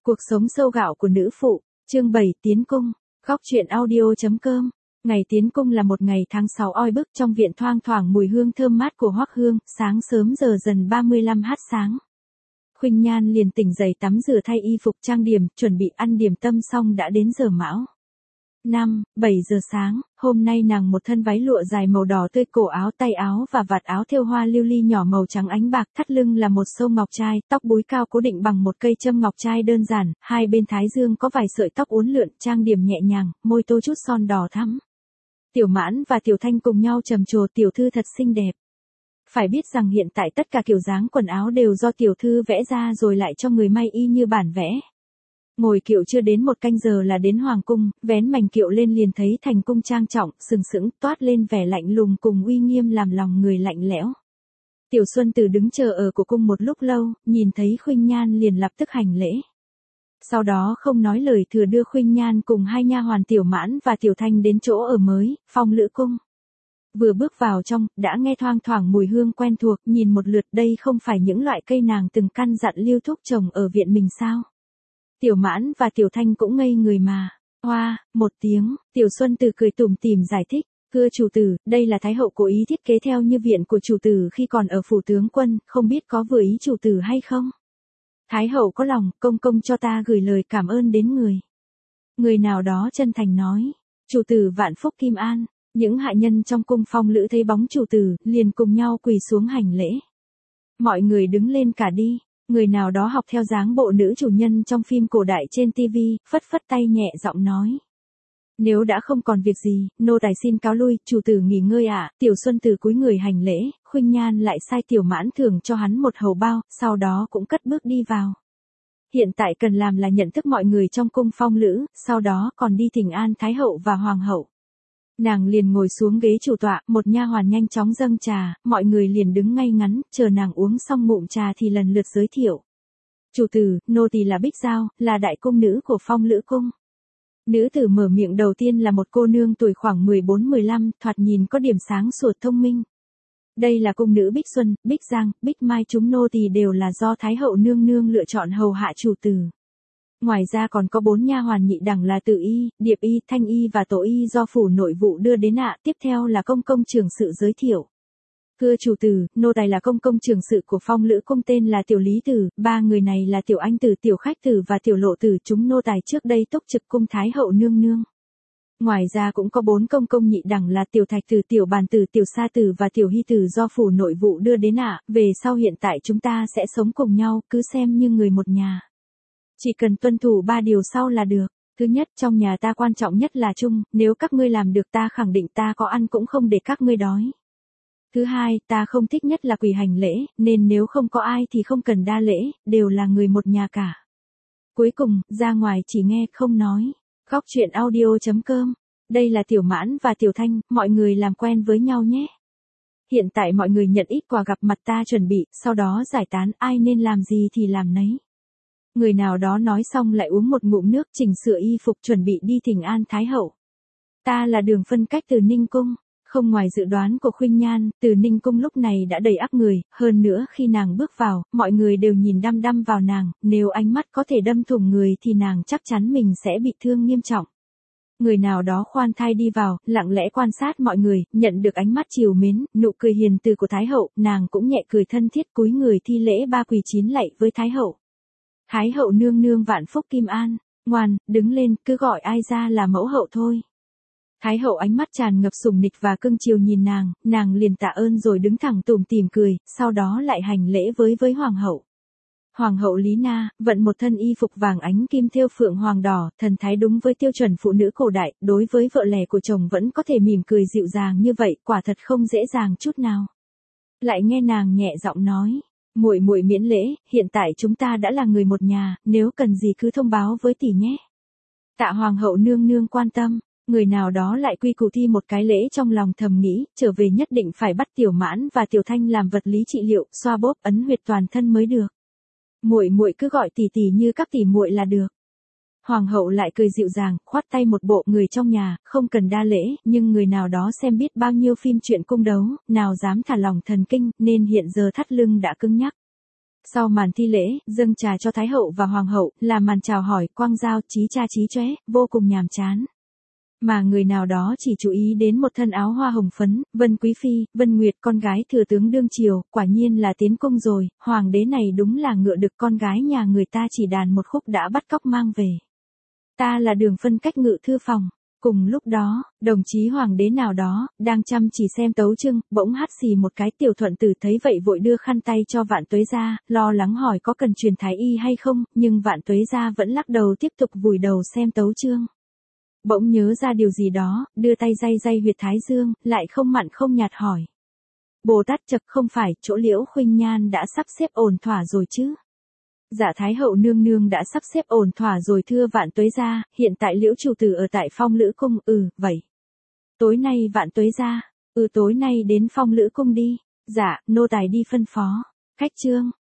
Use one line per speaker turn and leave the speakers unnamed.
Cuộc sống sâu gạo của nữ phụ, chương 7 tiến cung, góc truyện audio.com. Ngày tiến cung là một ngày tháng 6 oi bức, trong viện thoang thoảng mùi hương thơm mát của hoắc hương, sáng sớm giờ dần 35h sáng. Khuynh Nhan liền tỉnh dậy tắm rửa thay y phục trang điểm, chuẩn bị ăn điểm tâm xong đã đến giờ mão. 7 giờ sáng, hôm nay nàng một thân váy lụa dài màu đỏ tươi, cổ áo, tay áo và vạt áo thêu hoa lưu ly nhỏ màu trắng ánh bạc, thắt lưng là một sâu ngọc trai, tóc búi cao cố định bằng một cây châm ngọc trai đơn giản, hai bên thái dương có vài sợi tóc uốn lượn, trang điểm nhẹ nhàng, môi tô chút son đỏ thắm. Tiểu Mãn và Tiểu Thanh cùng nhau trầm trồ tiểu thư thật xinh đẹp. Phải biết rằng hiện tại tất cả kiểu dáng quần áo đều do tiểu thư vẽ ra rồi lại cho người may y như bản vẽ. Ngồi kiệu chưa đến một canh giờ là đến hoàng cung, vén mành kiệu lên liền thấy thành cung trang trọng, sừng sững, toát lên vẻ lạnh lùng cùng uy nghiêm làm lòng người lạnh lẽo. Tiểu Xuân Tử đứng chờ ở cổ cung một lúc lâu, nhìn thấy Khuynh Nhan liền lập tức hành lễ. Sau đó không nói lời thừa đưa Khuynh Nhan cùng hai nha hoàn Tiểu Mãn và Tiểu Thanh đến chỗ ở mới, Phong Lữ cung. Vừa bước vào trong, đã nghe thoang thoảng mùi hương quen thuộc, nhìn một lượt đây không phải những loại cây nàng từng căn dặn Lưu Thúc trồng ở viện mình sao? Tiểu Mãn và Tiểu Thanh cũng ngây người mà. Hoa, một tiếng, Tiểu Xuân Tử cười tủm tỉm giải thích, thưa chủ tử, đây là Thái hậu cố ý thiết kế theo như viện của chủ tử khi còn ở phủ tướng quân, không biết có vừa ý chủ tử hay không? Thái hậu có lòng, công công cho ta gửi lời cảm ơn đến người. Người nào đó chân thành nói, chủ tử vạn phúc kim an. Những hạ nhân trong cung Phong Lữ thấy bóng chủ tử, liền cùng nhau quỳ xuống hành lễ. Mọi người đứng lên cả đi. Người nào đó học theo dáng bộ nữ chủ nhân trong phim cổ đại trên TV, phất phất tay nhẹ giọng nói. Nếu đã không còn việc gì, nô tài xin cáo lui, chủ tử nghỉ ngơi ạ. Tiểu Xuân Tử cúi người hành lễ, Khuynh Nhan lại sai Tiểu Mãn thưởng cho hắn một hầu bao, sau đó cũng cất bước đi vào. Hiện tại cần làm là nhận thức mọi người trong cung Phong Lữ, sau đó còn đi thỉnh an Thái hậu và Hoàng hậu. Nàng liền ngồi xuống ghế chủ tọa, một nha hoàn nhanh chóng dâng trà, mọi người liền đứng ngay ngắn, chờ nàng uống xong ngụm trà thì lần lượt giới thiệu. Chủ tử, nô tỳ là Bích Giao, là đại cung nữ của Phong Lữ cung. Nữ tử mở miệng đầu tiên là một cô nương tuổi khoảng 14-15, thoạt nhìn có điểm sáng sủa thông minh. Đây là cung nữ Bích Xuân, Bích Giang, Bích Mai, chúng nô tỳ đều là do Thái hậu nương nương lựa chọn hầu hạ chủ tử. Ngoài ra còn có 4 nha hoàn nhị đẳng là Tử y, Điệp y, Thanh y và Tổ y do phủ nội vụ đưa đến ạ. Tiếp theo là công công trưởng sự giới thiệu. Thưa chủ tử, nô tài là công công trưởng sự của Phong Lữ cung tên là Tiểu Lý Tử, 3 người này là Tiểu Anh Tử, Tiểu Khách Tử và Tiểu Lộ Tử, chúng nô tài trước đây túc trực cung Thái hậu nương nương. Ngoài ra cũng có 4 công công nhị đẳng là Tiểu Thạch Tử, Tiểu Bàn Tử, Tiểu Sa Tử và Tiểu Hy Tử do phủ nội vụ đưa đến ạ. Về sau hiện tại chúng ta sẽ sống cùng nhau, cứ xem như người một nhà. Chỉ cần tuân thủ 3 điều sau là được. Thứ nhất, trong nhà ta quan trọng nhất là chung, nếu các ngươi làm được ta khẳng định ta có ăn cũng không để các ngươi đói. Thứ hai, ta không thích nhất là quỳ hành lễ, nên nếu không có ai thì không cần đa lễ, đều là người một nhà cả. Cuối cùng, ra ngoài chỉ nghe không nói. Góc truyện audio.com. Đây là Tiểu Mãn và Tiểu Thanh, mọi người làm quen với nhau nhé. Hiện tại mọi người nhận ít quà gặp mặt ta chuẩn bị, sau đó giải tán, ai nên làm gì thì làm nấy. Người nào đó nói xong lại uống một ngụm nước, chỉnh sửa y phục chuẩn bị đi thỉnh an Thái hậu. Ta là Đường Phân Cách từ Ninh cung. Không ngoài dự đoán của Khuynh Nhan, từ Ninh cung lúc này đã đầy ắp người, hơn nữa khi nàng bước vào, mọi người đều nhìn đăm đăm vào nàng, nếu ánh mắt có thể đâm thủng người thì nàng chắc chắn mình sẽ bị thương nghiêm trọng. Người nào đó khoan thai đi vào, lặng lẽ quan sát mọi người, nhận được ánh mắt trìu mến, nụ cười hiền từ của Thái hậu, nàng cũng nhẹ cười thân thiết cúi người thi lễ 3 quỳ 9 lạy với Thái hậu. Thái hậu nương nương vạn phúc kim an, ngoan, đứng lên, cứ gọi ai ra là mẫu hậu thôi. Thái hậu ánh mắt tràn ngập sủng nịch và cưng chiều nhìn nàng liền tạ ơn rồi đứng thẳng tủm tỉm cười, sau đó lại hành lễ với hoàng hậu. Hoàng hậu Lý Na, vận một thân y phục vàng ánh kim thêu phượng hoàng đỏ, thần thái đúng với tiêu chuẩn phụ nữ cổ đại, đối với vợ lẽ của chồng vẫn có thể mỉm cười dịu dàng như vậy, quả thật không dễ dàng chút nào. Lại nghe nàng nhẹ giọng nói. Muội muội miễn lễ, hiện tại chúng ta đã là người một nhà, nếu cần gì cứ thông báo với tỷ nhé. Tạ hoàng hậu nương nương quan tâm, người nào đó lại quy củ thi một cái lễ trong lòng thầm nghĩ, trở về nhất định phải bắt Tiểu Mãn và Tiểu Thanh làm vật lý trị liệu, xoa bóp ấn huyệt toàn thân mới được. Muội muội cứ gọi tỷ tỷ như các tỷ muội là được. Hoàng hậu lại cười dịu dàng, khoát tay một bộ người trong nhà, không cần đa lễ, nhưng người nào đó xem biết bao nhiêu phim truyện cung đấu, nào dám thả lỏng thần kinh, nên hiện giờ thắt lưng đã cứng nhắc. Sau màn thi lễ, dâng trà cho Thái hậu và Hoàng hậu, là màn chào hỏi, quang giao, chí cha chí chóe, vô cùng nhàm chán. Mà người nào đó chỉ chú ý đến một thân áo hoa hồng phấn, Vân Quý Phi, Vân Nguyệt con gái thừa tướng đương triều, quả nhiên là tiến cung rồi, hoàng đế này đúng là ngựa được con gái nhà người ta chỉ đàn một khúc đã bắt cóc mang về. Ta là Đường phân cách ngự thư phòng. Cùng lúc đó, đồng chí hoàng đế nào đó, đang chăm chỉ xem tấu chương, bỗng hắt xì một cái. Tiểu Thuận Tử thấy vậy vội đưa khăn tay cho Vạn Tuế Gia, lo lắng hỏi có cần truyền thái y hay không, nhưng Vạn Tuế Gia vẫn lắc đầu tiếp tục vùi đầu xem tấu chương. Bỗng nhớ ra điều gì đó, đưa tay day day huyệt thái dương, lại không mặn không nhạt hỏi. Bồ Tát chậc không phải, chỗ Liễu Khuynh Nhan đã sắp xếp ổn thỏa rồi chứ? Dạ Thái hậu nương nương đã sắp xếp ổn thỏa rồi thưa Vạn Tuế Gia, hiện tại Liễu chủ tử ở tại Phong Lữ cung. Vậy. Tối nay Vạn Tuế Gia. Tối nay đến Phong Lữ cung đi. Dạ, nô tài đi phân phó. Khách trương.